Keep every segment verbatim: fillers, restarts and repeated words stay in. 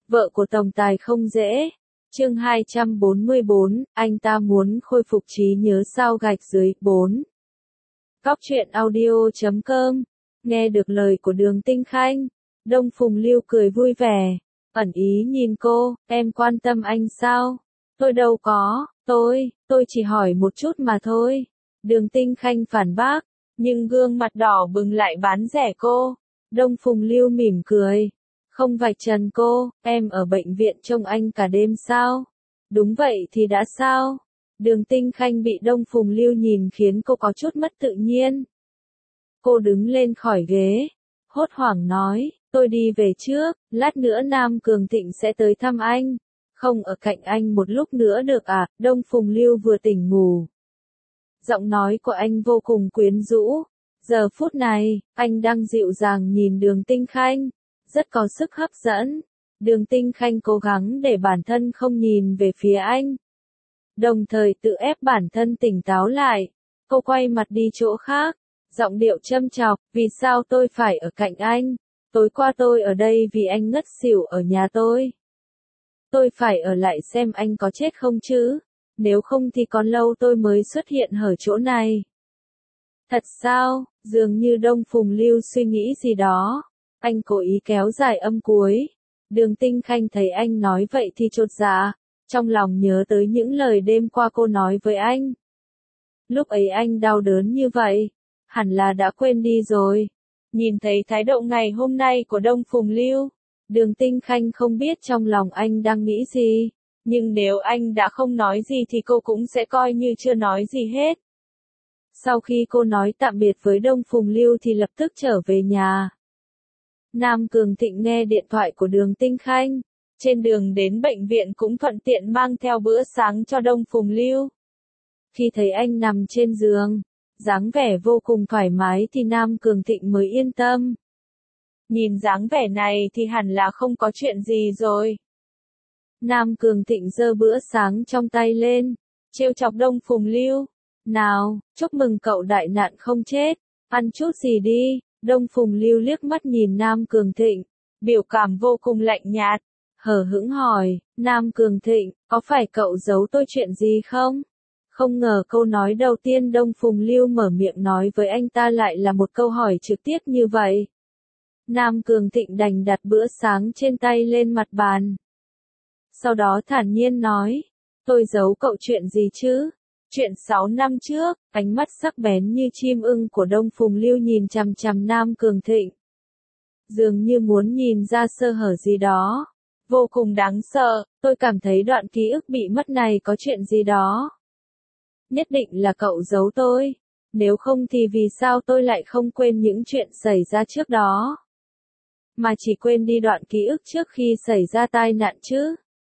Vợ của tổng tài không dễ. Chương hai trăm bốn mươi bốn, anh ta muốn khôi phục trí nhớ sao gạch dưới, bốn. Cóc truyện audio chấm com. Nghe được lời của Đường Tinh Khanh, Đông Phùng Lưu cười vui vẻ, ẩn ý nhìn cô, em quan tâm anh sao? Tôi đâu có, tôi, tôi chỉ hỏi một chút mà thôi. Đường Tinh Khanh phản bác, nhưng gương mặt đỏ bừng lại bán rẻ cô. Đông Phùng Lưu mỉm cười, không vạch trần cô, em ở bệnh viện trông anh cả đêm sao? Đúng vậy thì đã sao? Đường Tinh Khanh bị Đông Phùng Lưu nhìn khiến cô có chút mất tự nhiên. Cô đứng lên khỏi ghế, hốt hoảng nói, tôi đi về trước, lát nữa Nam Cường Thịnh sẽ tới thăm anh. Không ở cạnh anh một lúc nữa được à? Đông Phùng Lưu vừa tỉnh ngủ. Giọng nói của anh vô cùng quyến rũ. Giờ phút này, anh đang dịu dàng nhìn Đường Tinh Khanh, rất có sức hấp dẫn. Đường Tinh Khanh cố gắng để bản thân không nhìn về phía anh, đồng thời tự ép bản thân tỉnh táo lại. Cô quay mặt đi chỗ khác, giọng điệu châm chọc, vì sao tôi phải ở cạnh anh? Tối qua tôi ở đây vì anh ngất xỉu ở nhà tôi. Tôi phải ở lại xem anh có chết không chứ, nếu không thì còn lâu tôi mới xuất hiện ở chỗ này. Thật sao? Dường như Đông Phùng Lưu suy nghĩ gì đó. Anh cố ý kéo dài âm cuối. Đường Tinh Khanh thấy anh nói vậy thì chột dạ, trong lòng nhớ tới những lời đêm qua cô nói với anh. Lúc ấy anh đau đớn như vậy, hẳn là đã quên đi rồi. Nhìn thấy thái độ ngày hôm nay của Đông Phùng Lưu, Đường Tinh Khanh không biết trong lòng anh đang nghĩ gì, nhưng nếu anh đã không nói gì thì cô cũng sẽ coi như chưa nói gì hết. Sau khi cô nói tạm biệt với Đông Phùng Lưu thì lập tức trở về nhà. Nam Cường Thịnh nghe điện thoại của Đường Tinh Khanh, trên đường đến bệnh viện cũng thuận tiện mang theo bữa sáng cho Đông Phùng Lưu. Khi thấy anh nằm trên giường, dáng vẻ vô cùng thoải mái thì Nam Cường Thịnh mới yên tâm. Nhìn dáng vẻ này thì hẳn là không có chuyện gì rồi. Nam Cường Thịnh giơ bữa sáng trong tay lên, trêu chọc Đông Phùng Lưu. Nào, chúc mừng cậu đại nạn không chết, ăn chút gì đi. Đông Phùng Lưu liếc mắt nhìn Nam Cường Thịnh, biểu cảm vô cùng lạnh nhạt, hờ hững hỏi, Nam Cường Thịnh, có phải cậu giấu tôi chuyện gì không? Không ngờ câu nói đầu tiên Đông Phùng Lưu mở miệng nói với anh ta lại là một câu hỏi trực tiếp như vậy. Nam Cường Thịnh đành đặt bữa sáng trên tay lên mặt bàn. Sau đó thản nhiên nói, tôi giấu cậu chuyện gì chứ? Chuyện sáu năm trước, ánh mắt sắc bén như chim ưng của Đông Phùng Lưu nhìn chằm chằm Nam Cường Thịnh. Dường như muốn nhìn ra sơ hở gì đó. Vô cùng đáng sợ, tôi cảm thấy đoạn ký ức bị mất này có chuyện gì đó. Nhất định là cậu giấu tôi. Nếu không thì vì sao tôi lại không quên những chuyện xảy ra trước đó, mà chỉ quên đi đoạn ký ức trước khi xảy ra tai nạn chứ?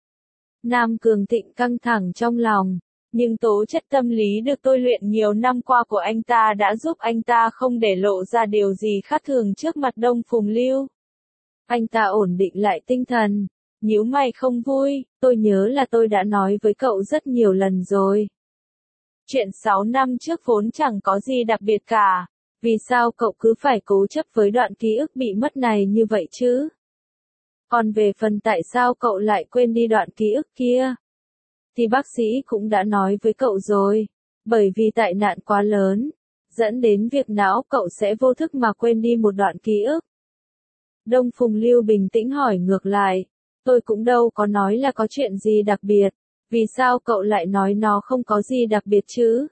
Nam Cường Thịnh căng thẳng trong lòng. Nhưng tố chất tâm lý được tôi luyện nhiều năm qua của anh ta đã giúp anh ta không để lộ ra điều gì khác thường trước mặt Đông Phùng Lưu. Anh ta ổn định lại tinh thần, nhíu mày không vui, tôi nhớ là tôi đã nói với cậu rất nhiều lần rồi. Chuyện sáu năm trước vốn chẳng có gì đặc biệt cả, vì sao cậu cứ phải cố chấp với đoạn ký ức bị mất này như vậy chứ? Còn về phần tại sao cậu lại quên đi đoạn ký ức kia, thì bác sĩ cũng đã nói với cậu rồi, bởi vì tai nạn quá lớn, dẫn đến việc não cậu sẽ vô thức mà quên đi một đoạn ký ức. Đông Phùng Lưu bình tĩnh hỏi ngược lại, tôi cũng đâu có nói là có chuyện gì đặc biệt, vì sao cậu lại nói nó không có gì đặc biệt chứ?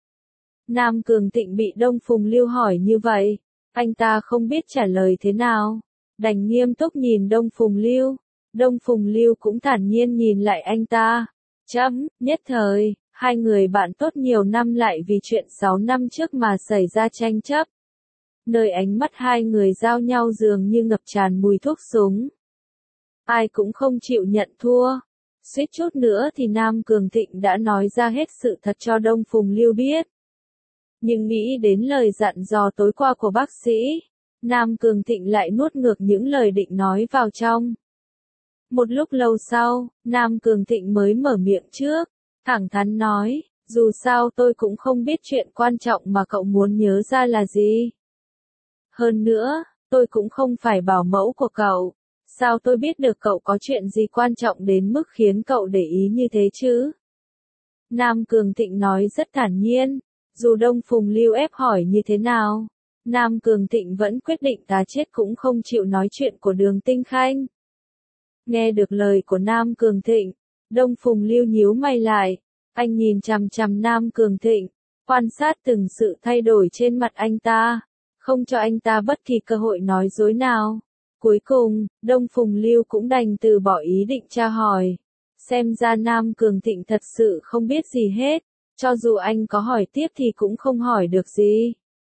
Nam Cường Thịnh bị Đông Phùng Lưu hỏi như vậy, anh ta không biết trả lời thế nào, đành nghiêm túc nhìn Đông Phùng Lưu. Đông Phùng Lưu cũng thản nhiên nhìn lại anh ta. Chấm, nhất thời, hai người bạn tốt nhiều năm lại vì chuyện sáu năm trước mà xảy ra tranh chấp. Nơi ánh mắt hai người giao nhau dường như ngập tràn mùi thuốc súng. Ai cũng không chịu nhận thua. Suýt chút nữa thì Nam Cường Thịnh đã nói ra hết sự thật cho Đông Phùng Lưu biết. Nhưng nghĩ đến lời dặn dò tối qua của bác sĩ, Nam Cường Thịnh lại nuốt ngược những lời định nói vào trong. Một lúc lâu sau, Nam Cường Thịnh mới mở miệng trước, thẳng thắn nói, dù sao tôi cũng không biết chuyện quan trọng mà cậu muốn nhớ ra là gì. Hơn nữa, tôi cũng không phải bảo mẫu của cậu, Sao tôi biết được cậu có chuyện gì quan trọng đến mức khiến cậu để ý như thế chứ? Nam Cường Thịnh nói rất thản nhiên, dù Đông Phùng Lưu ép hỏi như thế nào, Nam Cường Thịnh vẫn quyết định tá chết cũng không chịu nói chuyện của Đường Tinh Khanh. Nghe được lời của Nam Cường Thịnh, Đông Phùng Lưu nhíu mày lại, anh nhìn chằm chằm Nam Cường Thịnh, quan sát từng sự thay đổi trên mặt anh ta, không cho anh ta bất kỳ cơ hội nói dối nào. Cuối cùng, Đông Phùng Lưu cũng đành từ bỏ ý định tra hỏi. Xem ra Nam Cường Thịnh thật sự không biết gì hết, cho dù anh có hỏi tiếp thì cũng không hỏi được gì.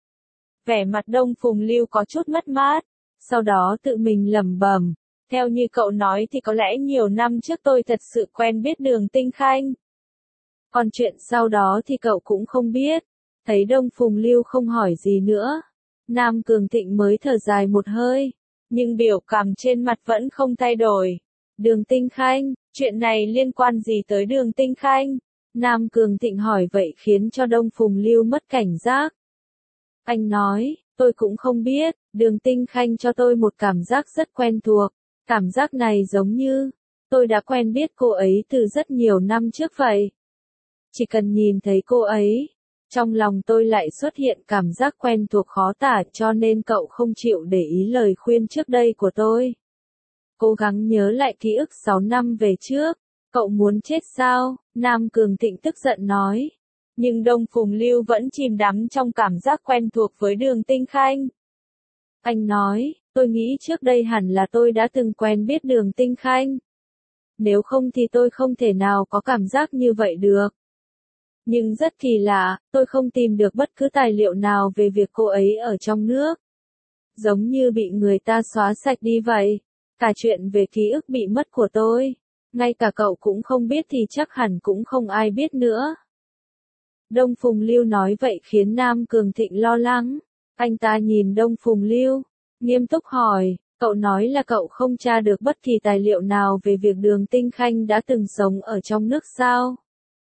Vẻ mặt Đông Phùng Lưu có chút mất mát, sau đó tự mình lẩm bẩm, theo như cậu nói thì có lẽ nhiều năm trước tôi thật sự quen biết Đường Tinh Khanh. Còn chuyện sau đó thì cậu cũng không biết. Thấy Đông Phùng Lưu không hỏi gì nữa, Nam Cường Thịnh mới thở dài một hơi, nhưng biểu cảm trên mặt vẫn không thay đổi. Đường Tinh Khanh, chuyện này liên quan gì tới Đường Tinh Khanh? Nam Cường Thịnh hỏi vậy khiến cho Đông Phùng Lưu mất cảnh giác. Anh nói, tôi cũng không biết, Đường Tinh Khanh cho tôi một cảm giác rất quen thuộc. Cảm giác này giống như, tôi đã quen biết cô ấy từ rất nhiều năm trước vậy. Chỉ cần nhìn thấy cô ấy, trong lòng tôi lại xuất hiện cảm giác quen thuộc khó tả, cho nên cậu không chịu để ý lời khuyên trước đây của tôi. Cố gắng nhớ lại ký ức sáu năm về trước, cậu muốn chết sao? Nam Cường Thịnh tức giận nói. Nhưng Đông Phùng Lưu vẫn chìm đắm trong cảm giác quen thuộc với Đường Tinh Khanh. Anh nói, tôi nghĩ trước đây hẳn là tôi đã từng quen biết Đường Tinh Khanh. Nếu không thì tôi không thể nào có cảm giác như vậy được. Nhưng rất kỳ lạ, tôi không tìm được bất cứ tài liệu nào về việc cô ấy ở trong nước. Giống như bị người ta xóa sạch đi vậy. Cả chuyện về ký ức bị mất của tôi, ngay cả cậu cũng không biết thì chắc hẳn cũng không ai biết nữa. Đông Phùng Lưu nói vậy khiến Nam Cường Thịnh lo lắng. Anh ta nhìn Đông Phùng Lưu, nghiêm túc hỏi, cậu nói là cậu không tra được bất kỳ tài liệu nào về việc Đường Tinh Khanh đã từng sống ở trong nước sao?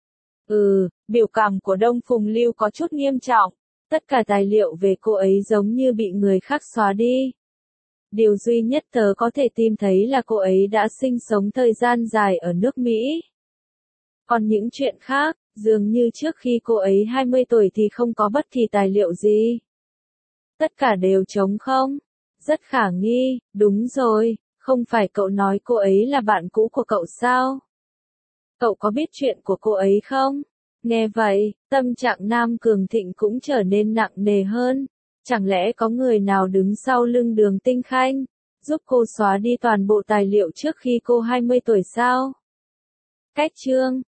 Ừ, biểu cảm của Đông Phùng Lưu có chút nghiêm trọng. Tất cả tài liệu về cô ấy giống như bị người khác xóa đi. Điều duy nhất tớ có thể tìm thấy là cô ấy đã sinh sống thời gian dài ở nước Mỹ. Còn những chuyện khác, dường như trước khi cô ấy hai mươi tuổi thì không có bất kỳ tài liệu gì. Tất cả đều trống không. Rất khả nghi, đúng rồi, không phải cậu nói cô ấy là bạn cũ của cậu sao? Cậu có biết chuyện của cô ấy không? Nghe vậy, tâm trạng Nam Cường Thịnh cũng trở nên nặng nề hơn. Chẳng lẽ có người nào đứng sau lưng Đường Tinh Khanh, giúp cô xóa đi toàn bộ tài liệu trước khi cô hai mươi tuổi sao? Cách chương